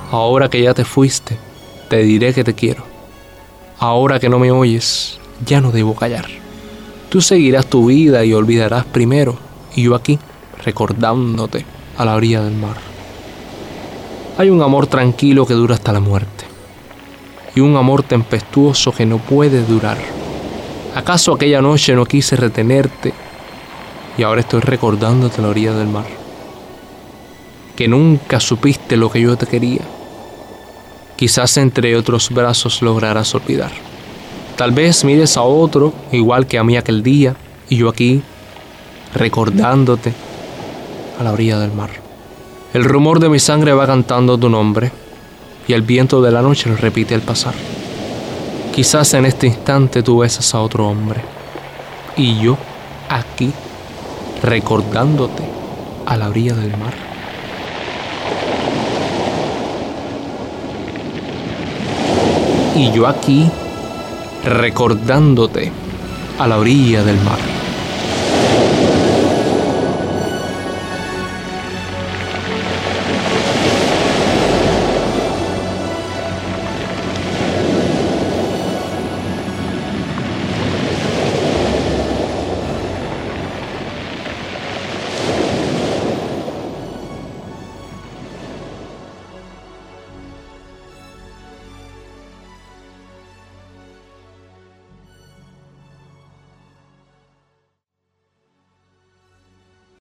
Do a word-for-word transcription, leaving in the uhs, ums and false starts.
Ahora que ya te fuiste, te diré que te quiero. Ahora que no me oyes, ya no debo callar. Tú seguirás tu vida y olvidarás primero, y yo aquí, recordándote a la orilla del mar. Hay un amor tranquilo que dura hasta la muerte, y un amor tempestuoso que no puede durar. ¿Acaso aquella noche no quise retenerte, y ahora estoy recordándote a la orilla del mar? Que nunca supiste lo que yo te quería. Quizás entre otros brazos lograrás olvidar. Tal vez mires a otro igual que a mí aquel día, y yo aquí, recordándote a la orilla del mar. El rumor de mi sangre va cantando tu nombre, y el viento de la noche lo repite al pasar. Quizás en este instante tú besas a otro hombre, y yo aquí, recordándote a la orilla del mar. Y yo aquí, recordándote a la orilla del mar.